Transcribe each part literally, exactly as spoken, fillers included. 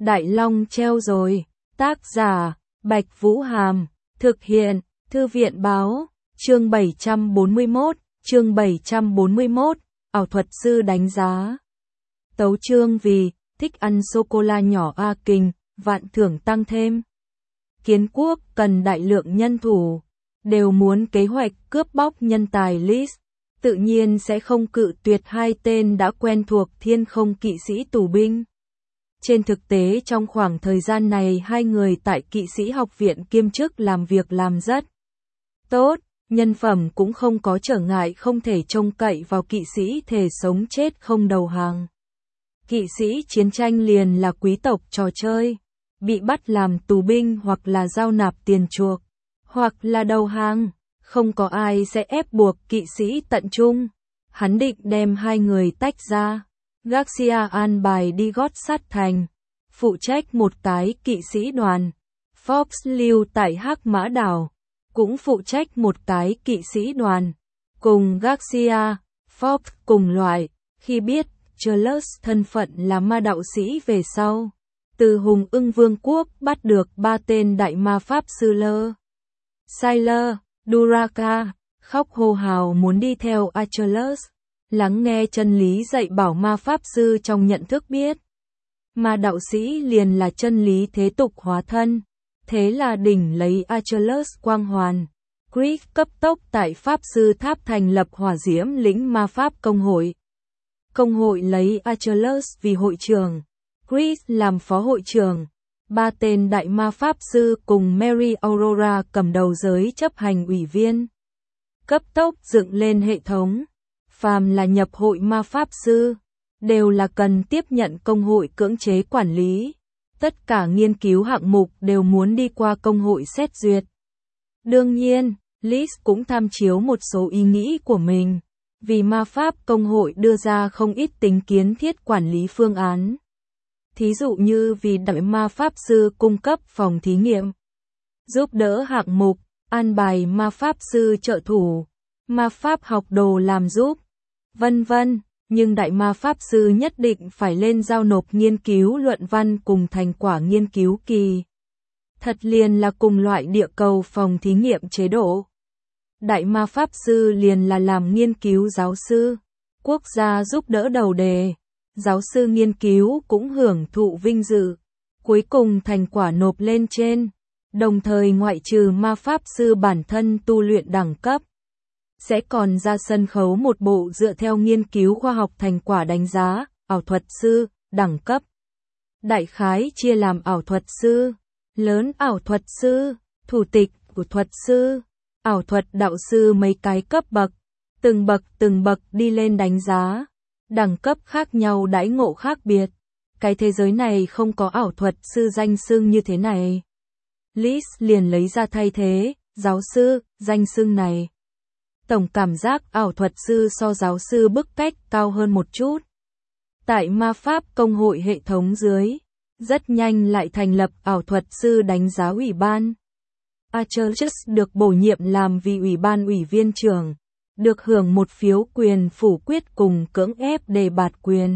Đại Long treo rồi. Tác giả, Bạch Vũ Hàm. Thực hiện, Thư viện Báo. Chương bảy trăm bốn mươi mốt, chương bảy trăm bốn mươi mốt, ảo thuật sư đánh giá. Tấu chương vì, thích ăn sô-cô-la nhỏ A Kình, vạn thưởng tăng thêm. Kiến quốc cần đại lượng nhân thủ, đều muốn kế hoạch cướp bóc nhân tài Liz, tự nhiên sẽ không cự tuyệt hai tên đã quen thuộc thiên không kỵ sĩ tù binh. Trên thực tế trong khoảng thời gian này hai người tại kỵ sĩ học viện kiêm chức làm việc làm rất tốt, nhân phẩm cũng không có trở ngại không thể trông cậy vào kỵ sĩ thể sống chết không đầu hàng. Kỵ sĩ chiến tranh liền là quý tộc trò chơi, bị bắt làm tù binh hoặc là giao nạp tiền chuộc, hoặc là đầu hàng, không có ai sẽ ép buộc kỵ sĩ tận trung. Hắn định đem hai người tách ra. Garcia an bài đi gót sắt thành, phụ trách một cái kỵ sĩ đoàn. Fox lưu tại Hắc Mã Đảo, cũng phụ trách một cái kỵ sĩ đoàn. Cùng Garcia, Fox cùng loại, khi biết Charles thân phận là ma đạo sĩ về sau, từ Hùng Ưng Vương quốc bắt được ba tên đại ma pháp sư Lơ, Sailor, Duraka, khóc hô hào muốn đi theo Achilles, lắng nghe chân lý dạy bảo ma pháp sư trong nhận thức biết. Ma đạo sĩ liền là chân lý thế tục hóa thân, thế là đỉnh lấy Achilles quang hoàn. Chris cấp tốc tại pháp sư tháp thành lập hỏa diễm lĩnh ma pháp công hội. Công hội lấy Achilles vì hội trưởng, Chris làm phó hội trưởng. Ba tên đại ma pháp sư cùng Mary Aurora cầm đầu giới chấp hành ủy viên. Cấp tốc dựng lên hệ thống. Phàm là nhập hội ma pháp sư, đều là cần tiếp nhận công hội cưỡng chế quản lý. Tất cả nghiên cứu hạng mục đều muốn đi qua công hội xét duyệt. Đương nhiên, Liz cũng tham chiếu một số ý nghĩ của mình, vì ma pháp công hội đưa ra không ít tính kiến thiết quản lý phương án. Thí dụ như vì đại ma pháp sư cung cấp phòng thí nghiệm, giúp đỡ hạng mục, an bài ma pháp sư trợ thủ, ma pháp học đồ làm giúp, vân vân. Nhưng đại ma pháp sư nhất định phải lên giao nộp nghiên cứu luận văn cùng thành quả nghiên cứu kỳ. Thật liền là cùng loại địa cầu phòng thí nghiệm chế độ. Đại ma pháp sư liền là làm nghiên cứu giáo sư, quốc gia giúp đỡ đầu đề. Giáo sư nghiên cứu cũng hưởng thụ vinh dự, cuối cùng thành quả nộp lên trên, đồng thời ngoại trừ ma pháp sư bản thân tu luyện đẳng cấp, sẽ còn ra sân khấu một bộ dựa theo nghiên cứu khoa học thành quả đánh giá, ảo thuật sư, đẳng cấp. Đại khái chia làm ảo thuật sư, lớn ảo thuật sư, thủ tịch của thuật sư, ảo thuật đạo sư mấy cái cấp bậc, từng bậc từng bậc đi lên đánh giá. Đẳng cấp khác nhau đãi ngộ khác biệt. Cái thế giới này không có ảo thuật sư danh xưng như thế này. Liz liền lấy ra thay thế, giáo sư, danh xưng này. Tổng cảm giác ảo thuật sư so giáo sư bức cách cao hơn một chút. Tại ma pháp công hội hệ thống dưới, rất nhanh lại thành lập ảo thuật sư đánh giá ủy ban. Achilles được bổ nhiệm làm vì ủy ban ủy viên trưởng, được hưởng một phiếu quyền phủ quyết cùng cưỡng ép đề bạt quyền.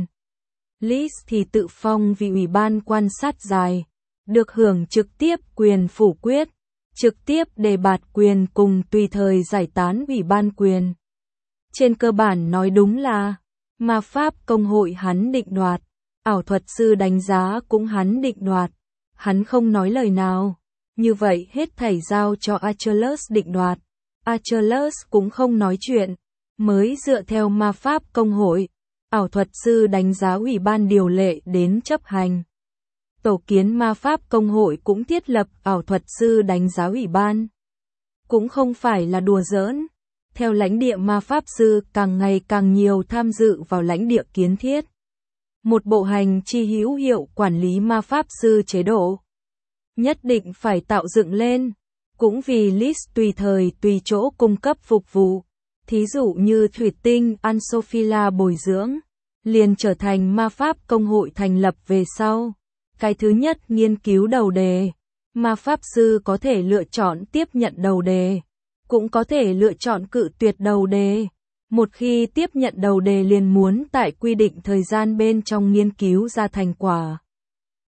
Liz thì tự phong vì ủy ban quan sát dài, được hưởng trực tiếp quyền phủ quyết, trực tiếp đề bạt quyền cùng tùy thời giải tán ủy ban quyền. Trên cơ bản nói đúng là, ma pháp công hội hắn định đoạt, ảo thuật sư đánh giá cũng hắn định đoạt, hắn không nói lời nào, như vậy hết thảy giao cho Achilles định đoạt. Achilles cũng không nói chuyện, mới dựa theo ma pháp công hội, ảo thuật sư đánh giá ủy ban điều lệ đến chấp hành. Tổ kiến ma pháp công hội cũng thiết lập ảo thuật sư đánh giá ủy ban. Cũng không phải là đùa giỡn, theo lãnh địa ma pháp sư càng ngày càng nhiều tham dự vào lãnh địa kiến thiết. Một bộ hành chi hữu hiệu quản lý ma pháp sư chế độ. Nhất định phải tạo dựng lên. Cũng vì Liz tùy thời tùy chỗ cung cấp phục vụ, thí dụ như thủy tinh Ansophila bồi dưỡng, liền trở thành ma pháp công hội thành lập về sau. Cái thứ nhất nghiên cứu đầu đề, ma pháp sư có thể lựa chọn tiếp nhận đầu đề, cũng có thể lựa chọn cự tuyệt đầu đề. Một khi tiếp nhận đầu đề liền muốn tại quy định thời gian bên trong nghiên cứu ra thành quả.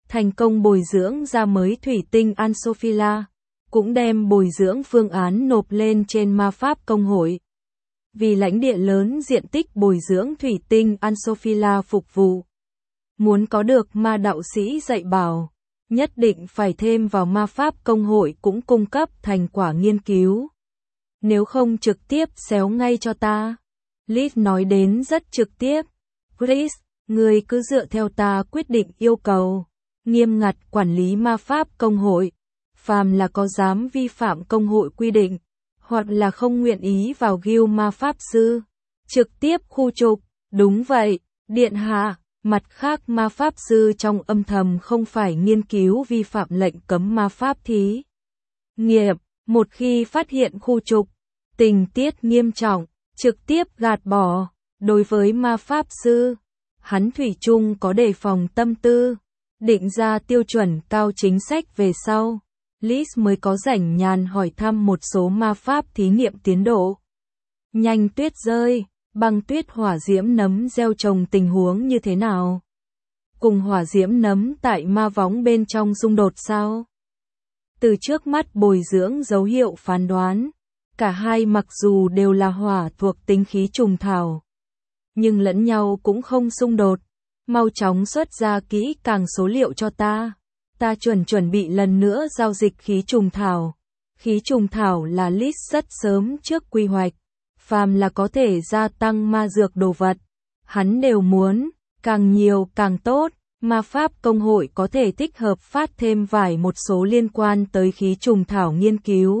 thành công bồi dưỡng ra mới thủy tinh Ansophila, cũng đem bồi dưỡng phương án nộp lên trên ma pháp công hội. Vì lãnh địa lớn diện tích bồi dưỡng thủy tinh Ansophila phục vụ. Muốn có được ma đạo sĩ dạy bảo, nhất định phải thêm vào ma pháp công hội cũng cung cấp thành quả nghiên cứu. Nếu không trực tiếp xéo ngay cho ta. Liz nói đến rất trực tiếp. Chris, ngươi cứ dựa theo ta quyết định yêu cầu. Nghiêm ngặt quản lý ma pháp công hội. Phàm là có dám vi phạm công hội quy định, hoặc là không nguyện ý vào guild ma pháp sư, trực tiếp khu trục. Đúng vậy, điện hạ. Mặt khác ma pháp sư trong âm thầm không phải nghiên cứu vi phạm lệnh cấm ma pháp thí nghiệm, một khi phát hiện khu trục, tình tiết nghiêm trọng, trực tiếp gạt bỏ. Đối với ma pháp sư, hắn thủy chung có đề phòng tâm tư, định ra tiêu chuẩn cao chính sách về sau. Liz mới có rảnh nhàn hỏi thăm một số ma pháp thí nghiệm tiến độ. Nhanh tuyết rơi, băng tuyết hỏa diễm nấm gieo trồng tình huống như thế nào? Cùng hỏa diễm nấm tại ma võng bên trong xung đột sao? Từ trước mắt bồi dưỡng dấu hiệu phán đoán, cả hai mặc dù đều là hỏa thuộc tính khí trùng thảo, nhưng lẫn nhau cũng không xung đột. Mau chóng xuất ra kỹ càng số liệu cho ta. Ta chuẩn chuẩn bị lần nữa giao dịch khí trùng thảo. Khí trùng thảo là list rất sớm trước quy hoạch. Phàm là có thể gia tăng ma dược đồ vật, hắn đều muốn, càng nhiều càng tốt. Ma pháp công hội có thể thích hợp phát thêm vài một số liên quan tới khí trùng thảo nghiên cứu.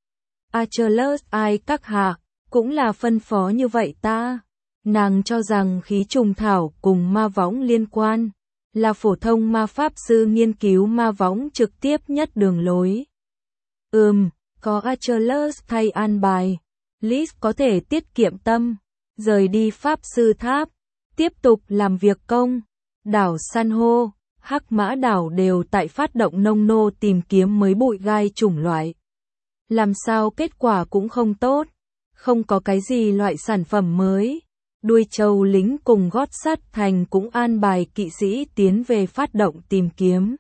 Achilles ai các hạ, cũng là phân phó như vậy ta. Nàng cho rằng khí trùng thảo cùng ma võng liên quan, là phổ thông ma pháp sư nghiên cứu ma võng trực tiếp nhất đường lối. Ừm, có Achilles thay an bài, Liz có thể tiết kiệm tâm, rời đi pháp sư tháp, tiếp tục làm việc công. Đảo San hô, Hắc Mã đảo đều tại phát động nông nô tìm kiếm mới bụi gai chủng loại. Làm sao kết quả cũng không tốt, không có cái gì loại sản phẩm mới. Đuôi châu lính cùng gót sắt thành cũng an bài kỵ sĩ tiến về phát động tìm kiếm.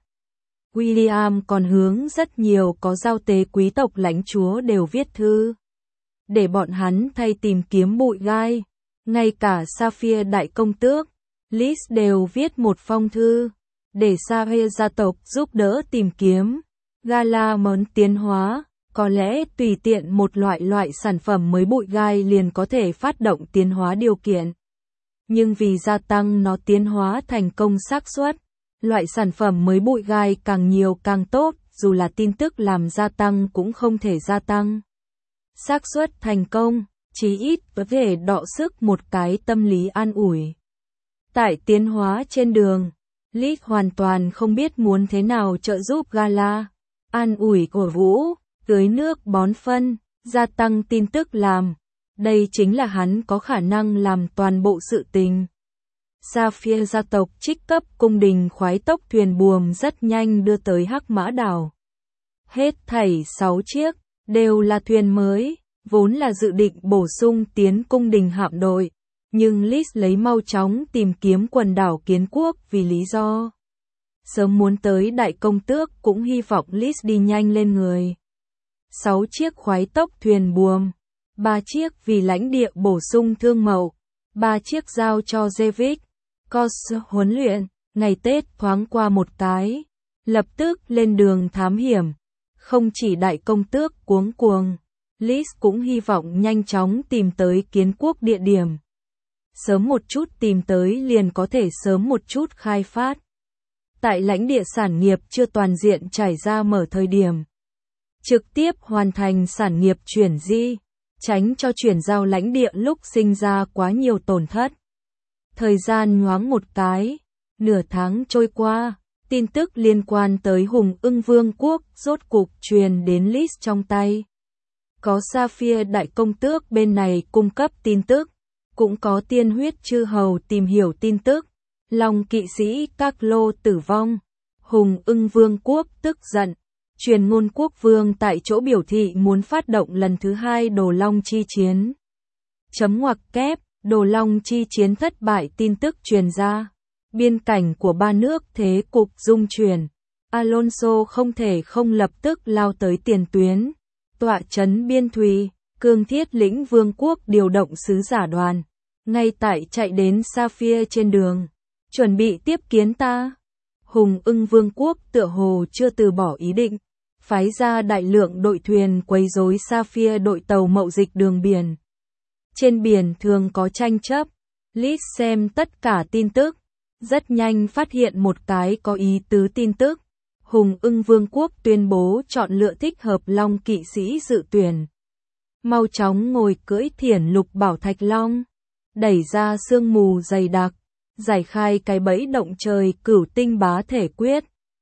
William còn hướng rất nhiều có giao tế quý tộc lãnh chúa đều viết thư, để bọn hắn thay tìm kiếm bụi gai. Ngay cả Sapphire đại công tước, Liz đều viết một phong thư, để Sapphire gia tộc giúp đỡ tìm kiếm. Gala món tiến hóa, có lẽ tùy tiện một loại loại sản phẩm mới bụi gai liền có thể phát động tiến hóa điều kiện. Nhưng vì gia tăng nó tiến hóa thành công xác suất, loại sản phẩm mới bụi gai càng nhiều càng tốt, dù là tin tức làm gia tăng cũng không thể gia tăng xác suất thành công, chí ít có thể đọ sức một cái tâm lý an ủi. Tại tiến hóa trên đường, Liz hoàn toàn không biết muốn thế nào trợ giúp Gala, an ủi cổ vũ, tưới nước bón phân, gia tăng tin tức làm. Đây chính là hắn có khả năng làm toàn bộ sự tình. Sapphire gia tộc trích cấp cung đình khoái tốc thuyền buồm rất nhanh đưa tới Hắc Mã đảo. Hết thảy sáu chiếc, đều là thuyền mới, vốn là dự định bổ sung tiến cung đình hạm đội. Nhưng Liz lấy mau chóng tìm kiếm quần đảo Kiến Quốc vì lý do. Sớm muốn tới đại công tước cũng hy vọng Liz đi nhanh lên người. Sáu chiếc khoái tốc thuyền buồm, ba chiếc vì lãnh địa bổ sung thương mậu, ba chiếc giao cho Jevic, Cos huấn luyện. Ngày Tết thoáng qua một cái, lập tức lên đường thám hiểm. Không chỉ đại công tước cuống cuồng, Liz cũng hy vọng nhanh chóng tìm tới Kiến Quốc địa điểm. Sớm một chút tìm tới liền có thể sớm một chút khai phát. Tại lãnh địa sản nghiệp chưa toàn diện trải ra mở thời điểm, trực tiếp hoàn thành sản nghiệp chuyển di, tránh cho chuyển giao lãnh địa lúc sinh ra quá nhiều tổn thất. Thời gian nhoáng một cái, nửa tháng trôi qua, tin tức liên quan tới Hùng Ưng Vương quốc rốt cục truyền đến Liz trong tay. Có Sapphire đại công tước bên này cung cấp tin tức, cũng có tiên huyết chư hầu tìm hiểu tin tức. Long kỵ sĩ các lô tử vong, Hùng Ưng Vương quốc tức giận, truyền ngôn quốc vương tại chỗ biểu thị muốn phát động lần thứ hai Đồ Long chi chiến. Chấm ngoặc kép, Đồ Long chi chiến thất bại tin tức truyền ra. Biên cảnh của ba nước thế cục dung chuyển. Alonso không thể không lập tức lao tới tiền tuyến. Tọa trấn biên thùy, cương thiết lĩnh vương quốc điều động sứ giả đoàn. Ngay tại chạy đến Safia trên đường. Chuẩn bị tiếp kiến ta. Hùng ưng vương quốc tựa hồ chưa từ bỏ ý định. Phái ra đại lượng đội thuyền quấy rối Safia đội tàu mậu dịch đường biển. Trên biển thường có tranh chấp. Lít xem tất cả tin tức. Rất nhanh phát hiện một cái có ý tứ tin tức. Hùng ưng vương quốc tuyên bố chọn lựa thích hợp long kỵ sĩ dự tuyển. Mau chóng ngồi cưỡi thiển lục bảo thạch long. Đẩy ra sương mù dày đặc. Giải khai cái bẫy động trời cửu tinh bá thể quyết.